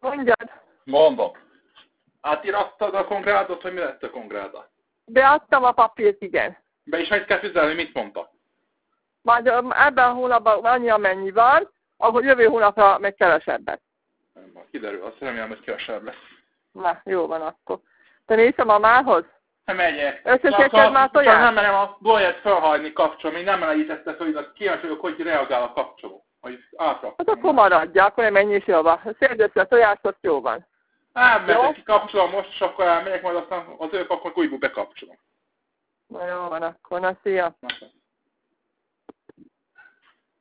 Mondjad. Mondom. Átirattad a kongrádat, hogy mi lett a kongráda? Beadtam a papírt, igen. Be is meg kell fizelni, mit mondta? Majd ebben a hónapban annyi, amennyi van, akkor jövő hónapra meg kevesebbet. Majd kiderül, azt remélem, hogy kevesebb lesz. Na, jó van akkor. Te mész a mamához? Nem megyek. Összeszedted már tojást? Nem merem a blóját felhagyni kapcsolom, még nem melegítette föl, de kíváncsi vagyok, hogy reagál a kapcsoló. Hogy átraktam. Hát akkor maradja, akkor nem ennyi is jó van. Szedd össze a tojást, jó van. Elmegyek, kikapcsolom most, és akkor elmegyek, majd aztán az ők akkor újból bekapcsolom. Na jó van akkor, na szia. Na,